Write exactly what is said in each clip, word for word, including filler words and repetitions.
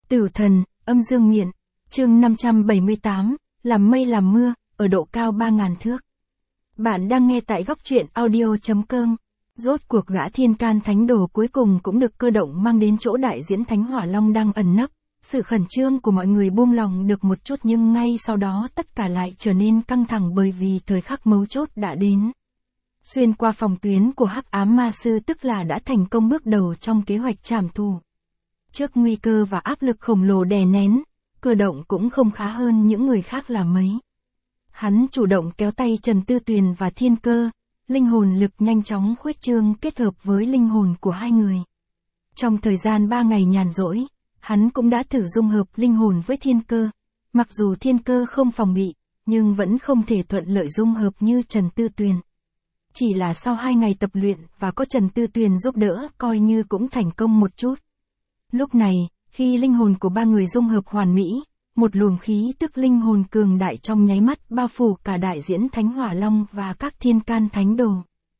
Tử thần, âm dương miện, chương năm trăm bảy mươi tám, làm mây làm mưa, ở độ cao ba ngàn thước. Bạn đang nghe tại góc truyện audio chấm com. Rốt cuộc gã thiên can thánh đồ cuối cùng cũng được Cơ Động mang đến chỗ đại diễn Thánh Hỏa Long đang ẩn nấp. Sự khẩn trương của mọi người buông lòng được một chút, nhưng ngay sau đó tất cả lại trở nên căng thẳng bởi vì thời khắc mấu chốt đã đến. Xuyên qua phòng tuyến của Hắc Ám Ma Sư, tức là đã thành công bước đầu trong kế hoạch trảm thù. Trước nguy cơ và áp lực khổng lồ đè nén, Cơ Động cũng không khá hơn những người khác là mấy. Hắn chủ động kéo tay Trần Tư Tuyền và Thiên Cơ, linh hồn lực nhanh chóng khuếch trương kết hợp với linh hồn của hai người. Trong thời gian ba ngày nhàn rỗi, hắn cũng đã thử dung hợp linh hồn với Thiên Cơ. Mặc dù Thiên Cơ không phòng bị, nhưng vẫn không thể thuận lợi dung hợp như Trần Tư Tuyền. Chỉ là sau hai ngày tập luyện và có Trần Tư Tuyền giúp đỡ, coi như cũng thành công một chút. Lúc này, khi linh hồn của ba người dung hợp hoàn mỹ, một luồng khí tức linh hồn cường đại trong nháy mắt bao phủ cả đại diễn Thánh Hỏa Long và các thiên can thánh đồ.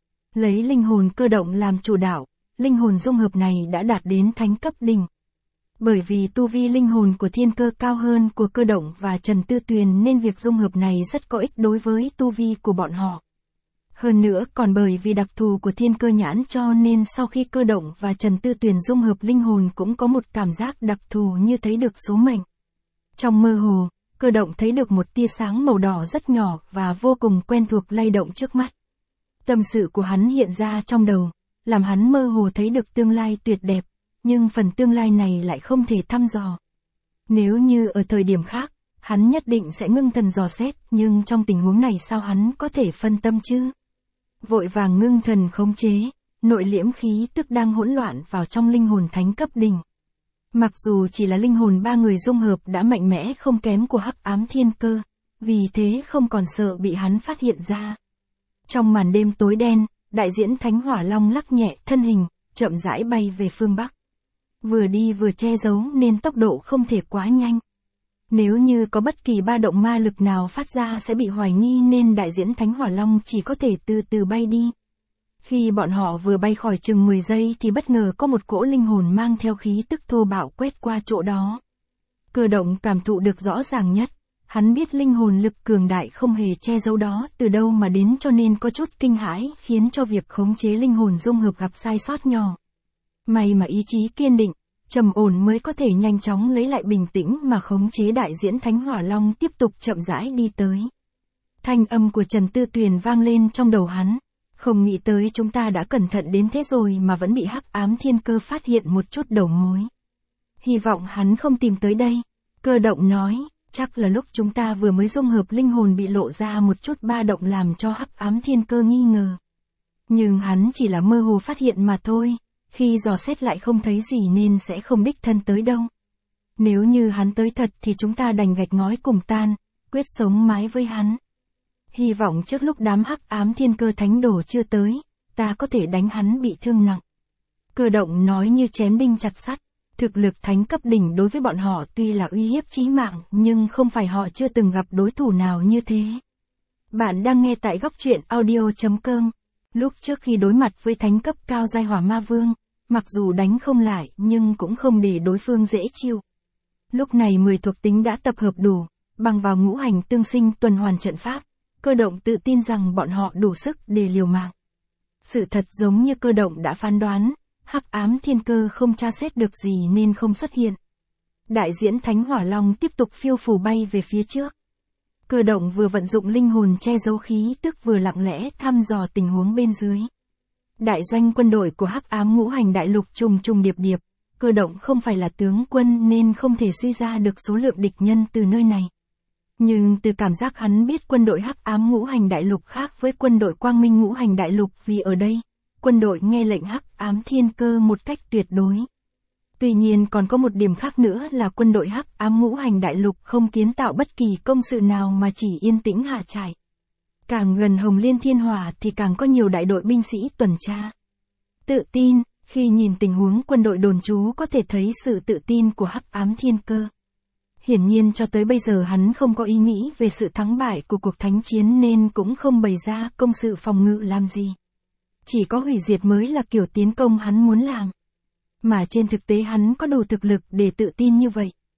Lấy linh hồn Cơ Động làm chủ đạo, linh hồn dung hợp này đã đạt đến thánh cấp đỉnh. Bởi vì tu vi linh hồn của Thiên Cơ cao hơn của Cơ Động và Trần Tư Tuyền nên việc dung hợp này rất có ích đối với tu vi của bọn họ. Hơn nữa còn bởi vì đặc thù của Thiên Cơ nhãn cho nên sau khi Cơ Động và Trần Tư Tuyền dung hợp linh hồn cũng có một cảm giác đặc thù như thấy được số mệnh. Trong mơ hồ, Cơ Động thấy được một tia sáng màu đỏ rất nhỏ và vô cùng quen thuộc lay động trước mắt. Tâm sự của hắn hiện ra trong đầu, làm hắn mơ hồ thấy được tương lai tuyệt đẹp, nhưng phần tương lai này lại không thể thăm dò. Nếu như ở thời điểm khác, hắn nhất định sẽ ngưng thần dò xét, nhưng trong tình huống này sao hắn có thể phân tâm chứ? Vội vàng ngưng thần khống chế, nội liễm khí tức đang hỗn loạn vào trong linh hồn thánh cấp đỉnh. Mặc dù chỉ là linh hồn ba người dung hợp đã mạnh mẽ không kém của Hắc Ám Thiên Cơ, vì thế không còn sợ bị hắn phát hiện ra. Trong màn đêm tối đen, đại diễn Thánh Hỏa Long lắc nhẹ thân hình, chậm rãi bay về phương Bắc. Vừa đi vừa che giấu nên tốc độ không thể quá nhanh. Nếu như có bất kỳ ba động ma lực nào phát ra sẽ bị hoài nghi nên đại diễn Thánh Hỏa Long chỉ có thể từ từ bay đi. Khi bọn họ vừa bay khỏi chừng mười giây thì bất ngờ có một cỗ linh hồn mang theo khí tức thô bạo quét qua chỗ đó. Cơ Động cảm thụ được rõ ràng nhất, hắn biết linh hồn lực cường đại không hề che giấu đó từ đâu mà đến cho nên có chút kinh hãi khiến cho việc khống chế linh hồn dung hợp gặp sai sót nhỏ. May mà ý chí kiên định, trầm ổn mới có thể nhanh chóng lấy lại bình tĩnh mà khống chế đại diễn Thánh Hỏa Long tiếp tục chậm rãi đi tới. Thanh âm của Trần Tư Tuyền vang lên trong đầu hắn. Không nghĩ tới chúng ta đã cẩn thận đến thế rồi mà vẫn bị Hắc Ám Thiên Cơ phát hiện một chút đầu mối. Hy vọng hắn không tìm tới đây. Cơ Động nói, chắc là lúc chúng ta vừa mới dung hợp linh hồn bị lộ ra một chút ba động làm cho Hắc Ám Thiên Cơ nghi ngờ. Nhưng hắn chỉ là mơ hồ phát hiện mà thôi, khi dò xét lại không thấy gì nên sẽ không đích thân tới đâu. Nếu như hắn tới thật thì chúng ta đành gạch ngói cùng tan, quyết sống mái với hắn. Hy vọng trước lúc đám Hắc Ám Thiên Cơ thánh đồ chưa tới, ta có thể đánh hắn bị thương nặng. Cơ Động nói như chém đinh chặt sắt, thực lực thánh cấp đỉnh đối với bọn họ tuy là uy hiếp chí mạng nhưng không phải họ chưa từng gặp đối thủ nào như thế. Bạn đang nghe tại góc truyện audio chấm com. Lúc trước khi đối mặt với thánh cấp cao giai Hỏa Ma Vương, mặc dù đánh không lại nhưng cũng không để đối phương dễ chịu. Lúc này mười thuộc tính đã tập hợp đủ, bằng vào ngũ hành tương sinh tuần hoàn trận pháp. Cơ Động tự tin rằng bọn họ đủ sức để liều mạng. Sự thật giống như Cơ Động đã phán đoán, Hắc Ám Thiên Cơ không tra xét được gì nên không xuất hiện. Đại diễn Thánh Hỏa Long tiếp tục phiêu phù bay về phía trước. Cơ Động vừa vận dụng linh hồn che giấu khí tức vừa lặng lẽ thăm dò tình huống bên dưới. Đại doanh quân đội của Hắc Ám Ngũ Hành Đại Lục trùng trùng điệp điệp, Cơ Động không phải là tướng quân nên không thể suy ra được số lượng địch nhân từ nơi này. Nhưng từ cảm giác hắn biết quân đội Hắc Ám Ngũ Hành Đại Lục khác với quân đội Quang Minh Ngũ Hành Đại Lục vì ở đây, quân đội nghe lệnh Hắc Ám Thiên Cơ một cách tuyệt đối. Tuy nhiên còn có một điểm khác nữa là quân đội Hắc Ám Ngũ Hành Đại Lục không kiến tạo bất kỳ công sự nào mà chỉ yên tĩnh hạ trại. Càng gần Hồng Liên Thiên Hỏa thì càng có nhiều đại đội binh sĩ tuần tra. Tự tin, khi nhìn tình huống quân đội đồn trú có thể thấy sự tự tin của Hắc Ám Thiên Cơ. Hiển nhiên cho tới bây giờ hắn không có ý nghĩ về sự thắng bại của cuộc thánh chiến nên cũng không bày ra công sự phòng ngự làm gì. Chỉ có hủy diệt mới là kiểu tiến công hắn muốn làm. Mà trên thực tế hắn có đủ thực lực để tự tin như vậy.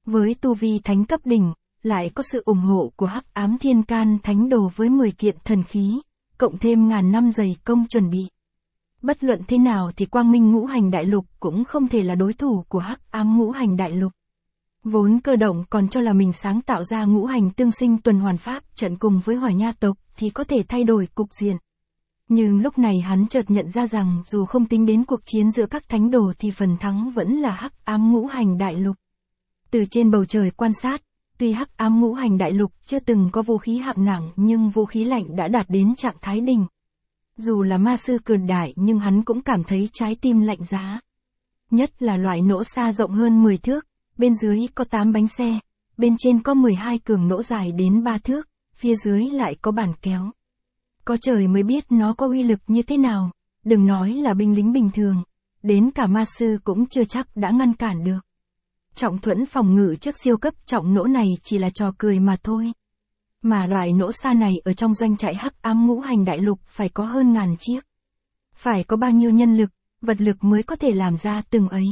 Với tu vi thánh cấp đỉnh, lại có sự ủng hộ của Hắc Ám Thiên Can Thánh Đồ với mười kiện thần khí, cộng thêm ngàn năm dày công chuẩn bị. Bất luận thế nào thì Quang Minh Ngũ Hành Đại Lục cũng không thể là đối thủ của Hắc Ám Ngũ Hành Đại Lục. Vốn Cơ Động còn cho là mình sáng tạo ra ngũ hành tương sinh tuần hoàn pháp trận cùng với Hỏa Nha tộc thì có thể thay đổi cục diện. Nhưng lúc này hắn chợt nhận ra rằng dù không tính đến cuộc chiến giữa các thánh đồ thì phần thắng vẫn là Hắc Ám Ngũ Hành Đại Lục. Từ trên bầu trời quan sát, tuy Hắc Ám Ngũ Hành Đại Lục chưa từng có vũ khí hạng nặng nhưng vũ khí lạnh đã đạt đến trạng thái đỉnh. Dù là ma sư cường đại nhưng hắn cũng cảm thấy trái tim lạnh giá. Nhất là loại nỗ xa rộng hơn mười thước, bên dưới có tám bánh xe, bên trên có mười hai cường nỗ dài đến ba thước, phía dưới lại có bàn kéo. Có trời mới biết nó có uy lực như thế nào, đừng nói là binh lính bình thường, đến cả ma sư cũng chưa chắc đã ngăn cản được. Trọng thuẫn phòng ngự trước siêu cấp trọng nỗ này chỉ là trò cười mà thôi. Mà loại nỗ xa này ở trong doanh trại Hắc Ám Ngũ Hành Đại Lục phải có hơn ngàn chiếc. Phải có bao nhiêu nhân lực, vật lực mới có thể làm ra từng ấy.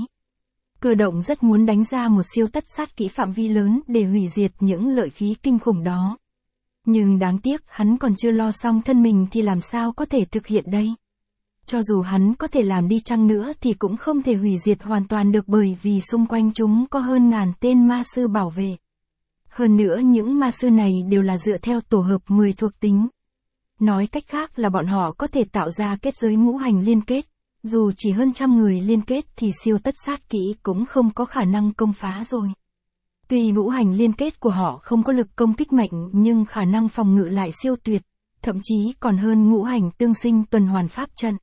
Cơ Động rất muốn đánh ra một siêu tất sát kỹ phạm vi lớn để hủy diệt những lợi khí kinh khủng đó. Nhưng đáng tiếc hắn còn chưa lo xong thân mình thì làm sao có thể thực hiện đây. Cho dù hắn có thể làm đi chăng nữa thì cũng không thể hủy diệt hoàn toàn được bởi vì xung quanh chúng có hơn ngàn tên ma sư bảo vệ. Hơn nữa những ma sư này đều là dựa theo tổ hợp mười thuộc tính. Nói cách khác là bọn họ có thể tạo ra kết giới ngũ hành liên kết. Dù chỉ hơn trăm người liên kết thì siêu tất sát kỹ cũng không có khả năng công phá rồi. Tuy ngũ hành liên kết của họ không có lực công kích mạnh nhưng khả năng phòng ngự lại siêu tuyệt, thậm chí còn hơn ngũ hành tương sinh tuần hoàn pháp trận.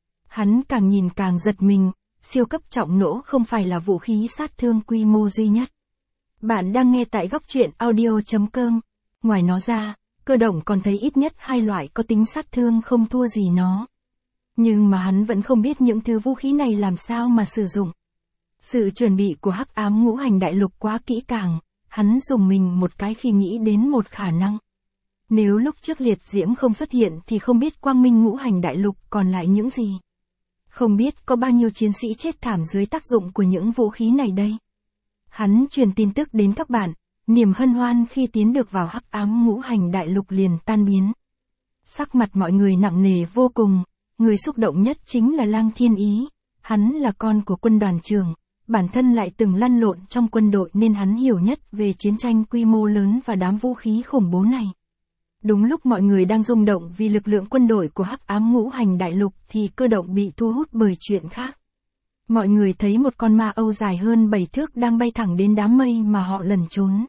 Hắn càng nhìn càng giật mình, siêu cấp trọng nỗ không phải là vũ khí sát thương quy mô duy nhất. Bạn đang nghe tại góc truyện audio chấm com. Ngoài nó ra, Cơ Động còn thấy ít nhất hai loại có tính sát thương không thua gì nó. Nhưng mà hắn vẫn không biết những thứ vũ khí này làm sao mà sử dụng. Sự chuẩn bị của Hắc Ám Ngũ Hành Đại Lục quá kỹ càng, hắn dùng mình một cái khi nghĩ đến một khả năng. Nếu lúc trước liệt diễm không xuất hiện thì không biết Quang Minh Ngũ Hành Đại Lục còn lại những gì. Không biết có bao nhiêu chiến sĩ chết thảm dưới tác dụng của những vũ khí này đây. Hắn truyền tin tức đến các bạn, niềm hân hoan khi tiến được vào Hắc Ám Ngũ Hành Đại Lục liền tan biến. Sắc mặt mọi người nặng nề vô cùng. Người xúc động nhất chính là Lang Thiên Ý, hắn là con của quân đoàn trưởng, bản thân lại từng lăn lộn trong quân đội nên hắn hiểu nhất về chiến tranh quy mô lớn và đám vũ khí khủng bố này. Đúng lúc mọi người đang rung động vì lực lượng quân đội của Hắc Ám Ngũ Hành Đại Lục thì Cơ Động bị thu hút bởi chuyện khác. Mọi người thấy một con ma âu dài hơn bảy thước đang bay thẳng đến đám mây mà họ lẩn trốn.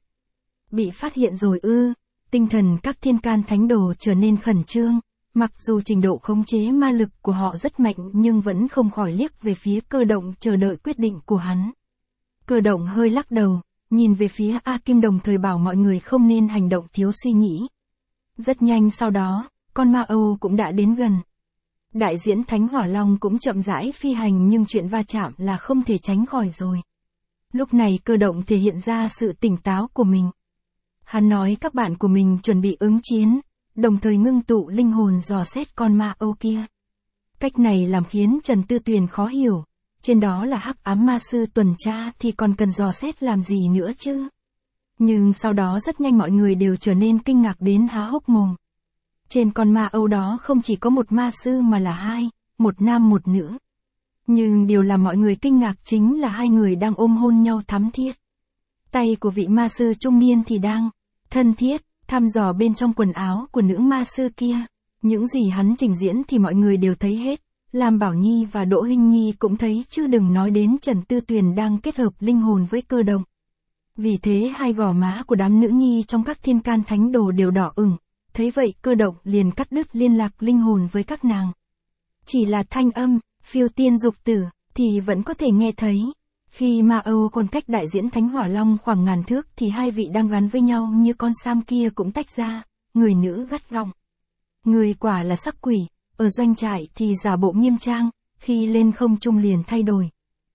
Bị phát hiện rồi ư, tinh thần các thiên can thánh đồ trở nên khẩn trương. Mặc dù trình độ khống chế ma lực của họ rất mạnh nhưng vẫn không khỏi liếc về phía Cơ Động chờ đợi quyết định của hắn. Cơ Động hơi lắc đầu, nhìn về phía A Kim đồng thời bảo mọi người không nên hành động thiếu suy nghĩ. Rất nhanh sau đó, con ma âu cũng đã đến gần. Đại diễn Thánh Hỏa Long cũng chậm rãi phi hành nhưng chuyện va chạm là không thể tránh khỏi rồi. Lúc này Cơ Động thể hiện ra sự tỉnh táo của mình. Hắn nói các bạn của mình chuẩn bị ứng chiến. Đồng thời ngưng tụ linh hồn dò xét con ma âu kia. Cách này làm khiến Trần Tư Tuyền khó hiểu. Trên đó là Hắc Ám ma sư tuần tra thì còn cần dò xét làm gì nữa chứ. Nhưng sau đó rất nhanh mọi người đều trở nên kinh ngạc đến há hốc mồm. Trên con ma âu đó không chỉ có một ma sư mà là hai, một nam một nữ. Nhưng điều làm mọi người kinh ngạc chính là hai người đang ôm hôn nhau thắm thiết. Tay của vị ma sư trung niên thì đang thân thiết thăm dò bên trong quần áo của nữ ma sư kia. Những gì hắn trình diễn thì mọi người đều thấy hết. Lam Bảo Nhi và Đỗ Hinh Nhi cũng thấy chứ đừng nói đến Trần Tư Tuyền đang kết hợp linh hồn với Cơ Động. Vì thế hai gò má của đám nữ nhi trong các thiên can thánh đồ đều đỏ ửng. Thấy vậy Cơ Động liền cắt đứt liên lạc linh hồn với các nàng. Chỉ là thanh âm, phiêu tiên dục tử, thì vẫn có thể nghe thấy. Khi Ma Âu còn cách đại diễn Thánh Hỏa Long khoảng ngàn thước thì hai vị đang gắn với nhau như con sam kia cũng tách ra, người nữ gắt gỏng. Người quả là sắc quỷ, ở doanh trại thì giả bộ nghiêm trang, khi lên không trung liền thay đổi.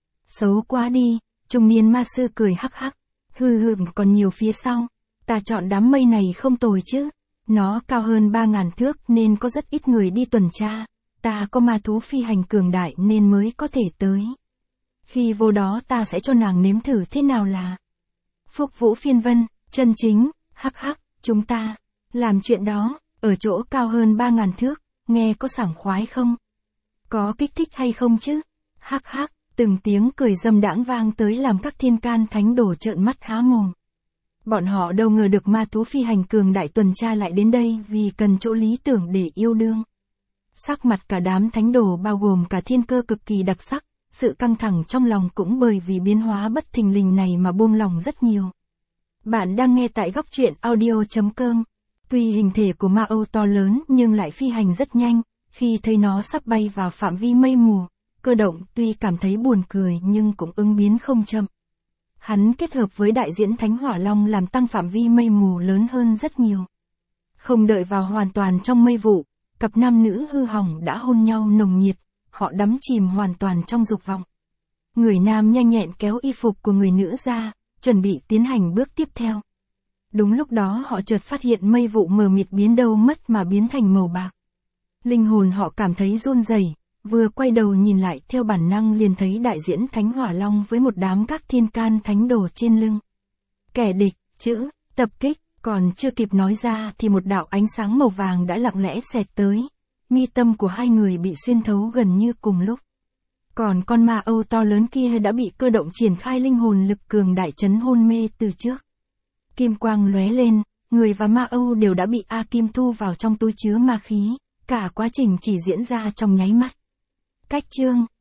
Xấu quá đi, trung niên ma sư cười hắc hắc, hừ hừ còn nhiều phía sau, ta chọn đám mây này không tồi chứ, nó cao hơn ba ngàn thước nên có rất ít người đi tuần tra, ta có ma thú phi hành cường đại nên mới có thể tới. Khi vô đó ta sẽ cho nàng nếm thử thế nào là. Phúc Vũ phiên vân, chân chính, hắc hắc, chúng ta, làm chuyện đó, ở chỗ cao hơn ba ngàn thước, nghe có sảng khoái không? Có kích thích hay không chứ? Hắc hắc, từng tiếng cười dâm đãng vang tới làm các thiên can thánh đồ trợn mắt há mồm. Bọn họ đâu ngờ được ma thú phi hành cường đại tuần tra lại đến đây vì cần chỗ lý tưởng để yêu đương. Sắc mặt cả đám thánh đồ bao gồm cả thiên cơ cực kỳ đặc sắc, sự căng thẳng trong lòng cũng bởi vì biến hóa bất thình lình này mà buông lòng rất nhiều. Bạn đang nghe tại góc truyện audio.com. Tuy hình thể của ma âu to lớn nhưng lại phi hành rất nhanh, khi thấy nó sắp bay vào phạm vi mây mù, Cơ Động tuy cảm thấy buồn cười nhưng cũng ứng biến không chậm. Hắn kết hợp với đại diễn Thánh Hỏa Long làm tăng phạm vi mây mù lớn hơn rất nhiều. Không đợi vào hoàn toàn trong mây vụ, cặp nam nữ hư hỏng đã hôn nhau nồng nhiệt, họ đắm chìm hoàn toàn trong dục vọng. Người nam nhanh nhẹn kéo y phục của người nữ ra, chuẩn bị tiến hành bước tiếp theo. Đúng lúc đó họ chợt phát hiện mây vụ mờ mịt biến đâu mất mà biến thành màu bạc. Linh hồn họ cảm thấy run rẩy, vừa quay đầu nhìn lại theo bản năng liền thấy đại diễn Thánh Hỏa Long với một đám các thiên can thánh đồ trên lưng. Kẻ địch, chữ, tập kích, còn chưa kịp nói ra thì một đạo ánh sáng màu vàng đã lặng lẽ xẹt tới. Mi tâm của hai người bị xuyên thấu gần như cùng lúc. Còn con ma âu to lớn kia đã bị Cơ Động triển khai linh hồn lực cường đại chấn hôn mê từ trước. Kim quang lóe lên, người và ma âu đều đã bị A Kim thu vào trong túi chứa ma khí, cả quá trình chỉ diễn ra trong nháy mắt. Cách chương